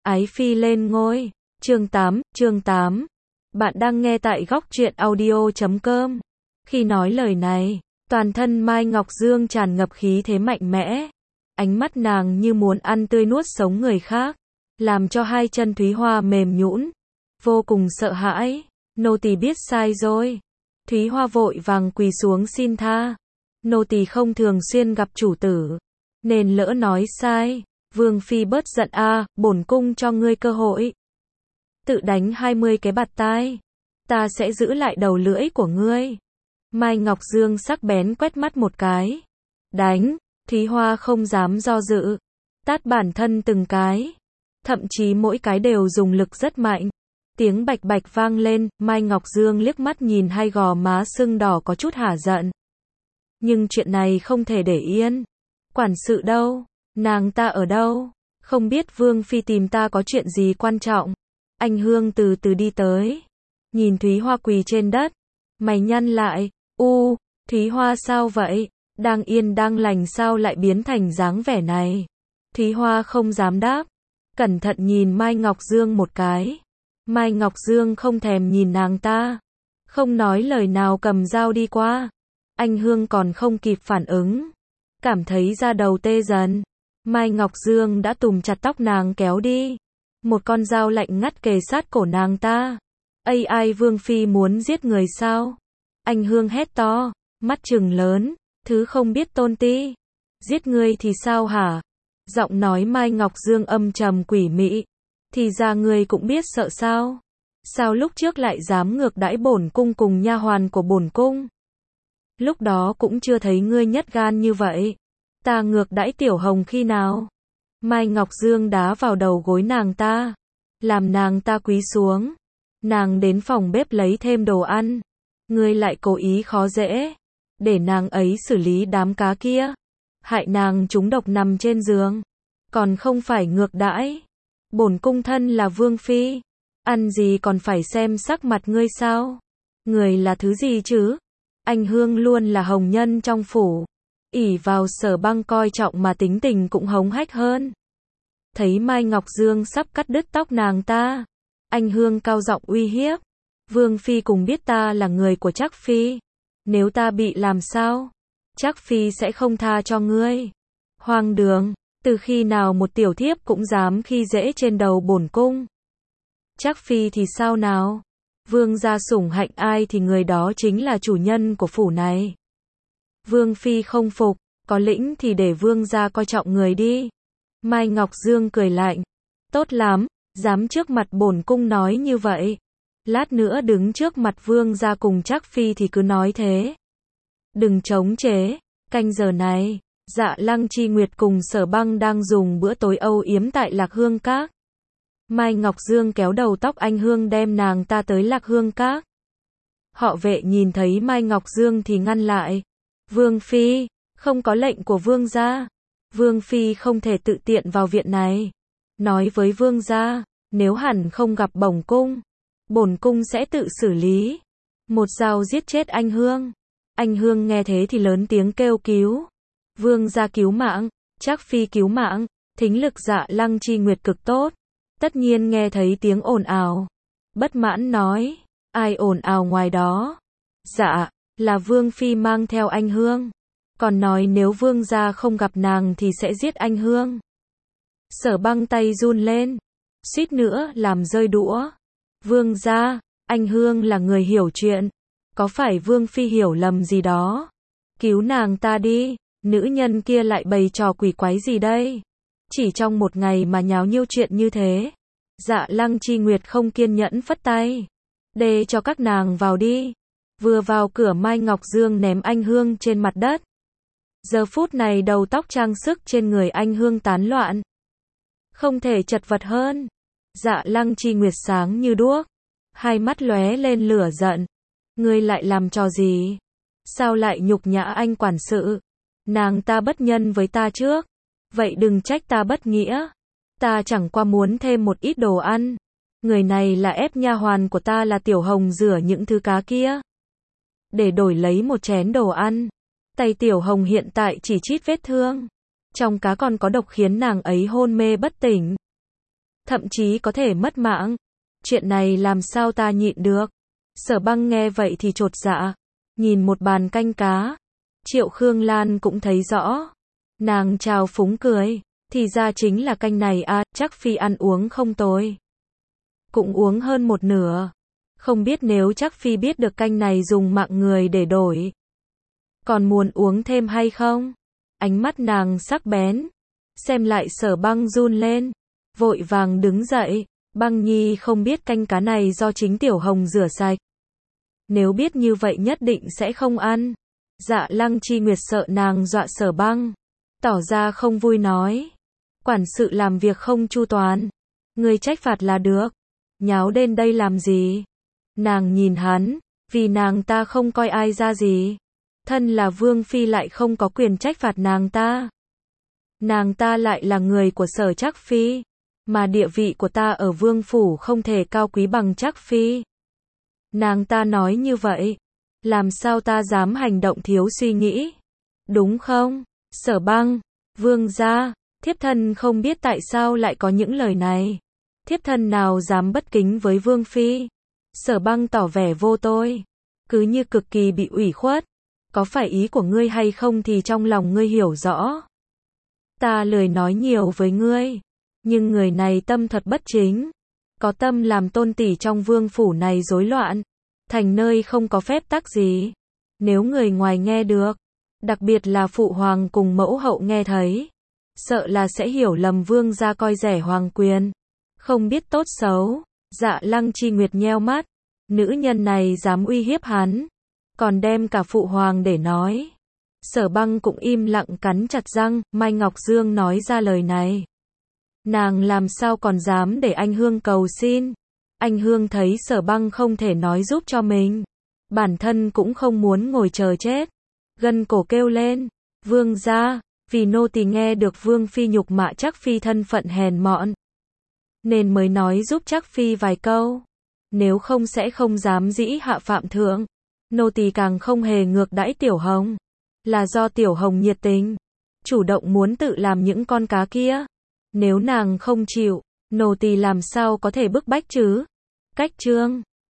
Ái phi lên ngôi. Chương 8. Bạn đang nghe tại góc truyện audio.com. Khi nói lời này, toàn thân Mai Ngọc Dương tràn ngập khí thế mạnh mẽ. Ánh mắt nàng như muốn ăn tươi nuốt sống người khác, làm cho hai chân Thúy Hoa mềm nhũn, vô cùng sợ hãi. Nô tỳ biết sai rồi. Thúy Hoa vội vàng quỳ xuống xin tha. Nô tỳ không thường xuyên gặp chủ tử, nên lỡ nói sai. Vương phi bớt giận a, bổn cung cho ngươi cơ hội. Tự đánh 20 cái bạt tai, ta sẽ giữ lại đầu lưỡi của ngươi. Mai Ngọc Dương sắc bén quét mắt một cái. Đánh. Thúy Hoa không dám do dự, tát bản thân từng cái, thậm chí mỗi cái đều dùng lực rất mạnh. Tiếng bạch bạch vang lên, Mai Ngọc Dương liếc mắt nhìn hai gò má sưng đỏ có chút hả giận. Nhưng chuyện này không thể để yên. Quản sự đâu? Nàng ta ở đâu? Không biết Vương phi tìm ta có chuyện gì quan trọng. Anh Hương từ từ đi tới, nhìn Thúy Hoa quỳ trên đất, mày nhăn lại. Thúy Hoa sao vậy? Đang yên đang lành sao lại biến thành dáng vẻ này? Thúy Hoa không dám đáp, cẩn thận nhìn Mai Ngọc Dương một cái. Mai Ngọc Dương không thèm nhìn nàng ta, không nói lời nào cầm dao đi qua. Anh Hương còn không kịp phản ứng, cảm thấy da đầu tê dần. Mai Ngọc Dương đã túm chặt tóc nàng kéo đi, một con dao lạnh ngắt kề sát cổ nàng ta. Ai Vương phi muốn giết người sao? Anh Hương hét to, mắt trừng lớn, thứ không biết tôn ti. Giết ngươi thì sao hả? Giọng nói Mai Ngọc Dương âm trầm quỷ mị. Thì ra ngươi cũng biết sợ sao? Sao lúc trước lại dám ngược đãi bổn cung cùng nha hoàn của bổn cung? Lúc đó cũng chưa thấy ngươi nhát gan như vậy. Ta ngược đãi Tiểu Hồng khi nào? Mai Ngọc Dương đá vào đầu gối nàng ta, làm nàng ta cúi xuống. Nàng đến phòng bếp lấy thêm đồ ăn. Ngươi lại cố ý khó dễ, để nàng ấy xử lý đám cá kia, hại nàng trúng độc nằm trên giường, còn không phải ngược đãi. Bổn cung thân là vương phi, ăn gì còn phải xem sắc mặt ngươi sao? Người là thứ gì chứ? Anh Hương luôn là hồng nhân trong phủ, ỷ vào Sở Băng coi trọng mà tính tình cũng hống hách hơn. Thấy Mai Ngọc Dương sắp cắt đứt tóc nàng ta, anh Hương cao giọng uy hiếp. Vương phi cùng biết ta là người của Trác phi, nếu ta bị làm sao, Trác phi sẽ không tha cho ngươi. Hoang đường, từ khi nào một tiểu thiếp cũng dám khi dễ trên đầu bổn cung? Trác phi thì sao nào? Vương gia sủng hạnh ai thì người đó chính là chủ nhân của phủ này. Vương phi không phục, có lĩnh thì để vương gia coi trọng người đi. Mai Ngọc Dương cười lạnh. Tốt lắm, dám trước mặt bổn cung nói như vậy. Lát nữa đứng trước mặt vương gia cùng Trác phi thì cứ nói thế. Đừng chống chế. Canh giờ này, Dạ Lăng Chi Nguyệt cùng Sở Băng đang dùng bữa tối âu yếm tại Lạc Hương Các. Mai Ngọc Dương kéo đầu tóc anh Hương đem nàng ta tới Lạc Hương Các. Họ Vệ nhìn thấy Mai Ngọc Dương thì ngăn lại. Vương phi, không có lệnh của vương gia. Vương phi không thể tự tiện vào viện này. Nói với vương gia, nếu hẳn không gặp bổn cung sẽ tự xử lý. Một dao giết chết anh Hương. Anh Hương nghe thế thì lớn tiếng kêu cứu. Vương gia cứu mạng, Trác phi cứu mạng. Thính lực Dạ Lăng Chi Nguyệt cực tốt, tất nhiên nghe thấy tiếng ồn ào. Bất mãn nói, ai ồn ào ngoài đó? Dạ, là vương phi mang theo anh Hương. Còn nói nếu vương gia không gặp nàng thì sẽ giết anh Hương. Sở Băng tay run lên, suýt nữa làm rơi đũa. Vương gia, anh Hương là người hiểu chuyện, có phải vương phi hiểu lầm gì đó? Cứu nàng ta đi, nữ nhân kia lại bày trò quỷ quái gì đây? Chỉ trong một ngày mà nháo nhiêu chuyện như thế. Dạ Lăng Chi Nguyệt không kiên nhẫn phất tay. Để cho các nàng vào đi. Vừa vào cửa Mai Ngọc Dương ném anh Hương trên mặt đất. Giờ phút này đầu tóc trang sức trên người anh Hương tán loạn, không thể chật vật hơn. Dạ Lăng Chi Nguyệt sáng như đuốc, hai mắt lóe lên lửa giận. Ngươi lại làm trò gì? Sao lại nhục nhã anh quản sự? Nàng ta bất nhân với ta trước, vậy đừng trách ta bất nghĩa. Ta chẳng qua muốn thêm một ít đồ ăn. Người này là ép nha hoàn của ta là Tiểu Hồng rửa những thứ cá kia, để đổi lấy một chén đồ ăn. Tay Tiểu Hồng hiện tại chỉ chít vết thương, trong cá còn có độc khiến nàng ấy hôn mê bất tỉnh. thậm chí có thể mất mạng. Chuyện này làm sao ta nhịn được. Sở Băng nghe vậy thì chột dạ, nhìn một bàn canh cá. Triệu Khương Lan cũng thấy rõ. Nàng trào phúng cười, thì ra chính là canh này à, chắc Phi ăn uống không tồi. Cũng uống hơn một nửa. Không biết nếu chắc Phi biết được canh này dùng mạng người để đổi, còn muốn uống thêm hay không? Ánh mắt nàng sắc bén. Xem lại Sở Băng run lên, vội vàng đứng dậy. Băng nhi không biết canh cá này do chính Tiểu Hồng rửa sạch. Nếu biết như vậy nhất định sẽ không ăn. Dạ Lăng Chi Nguyệt sợ nàng dọa Sở Băng, tỏ ra không vui nói. Quản sự làm việc không chu toàn, người trách phạt là được. Nháo đến đây làm gì? Nàng nhìn hắn, vì nàng ta không coi ai ra gì. Thân là Vương Phi lại không có quyền trách phạt nàng ta. Nàng ta lại là người của Sở Trác Phi, mà địa vị của ta ở Vương Phủ không thể cao quý bằng Trác Phi. Nàng ta nói như vậy, làm sao ta dám hành động thiếu suy nghĩ? Đúng không? Sở Băng, Vương gia, thiếp thân không biết tại sao lại có những lời này. Thiếp thân nào dám bất kính với Vương Phi? Sở Băng tỏ vẻ vô tội, cứ như cực kỳ bị ủy khuất. Có phải ý của ngươi hay không thì trong lòng ngươi hiểu rõ. Ta lười nói nhiều với ngươi, nhưng người này tâm thuật bất chính, có tâm làm tôn tỷ trong Vương Phủ này rối loạn, thành nơi không có phép tắc gì. Nếu người ngoài nghe được, đặc biệt là phụ hoàng cùng mẫu hậu nghe thấy, sợ là sẽ hiểu lầm Vương gia coi rẻ hoàng quyền, không biết tốt xấu. Dạ Lăng Chi Nguyệt nheo mắt, nữ nhân này dám uy hiếp hắn, còn đem cả phụ hoàng để nói. Sở Băng cũng im lặng cắn chặt răng. Mai Ngọc Dương nói ra lời này, nàng làm sao còn dám để anh Hương cầu xin. Anh Hương thấy Sở Băng không thể nói giúp cho mình, bản thân cũng không muốn ngồi chờ chết, gân cổ kêu lên, Vương gia, vì nô tỳ nghe được Vương Phi nhục mạ Trác Phi thân phận hèn mọn, nên mới nói giúp Trác Phi vài câu, nếu không sẽ không dám dĩ hạ phạm thượng. Nô tỳ càng không hề ngược đãi Tiểu Hồng, là do Tiểu Hồng nhiệt tình, chủ động muốn tự làm những con cá kia. Nếu nàng không chịu, nô tỳ làm sao có thể bức bách chứ? Cách chương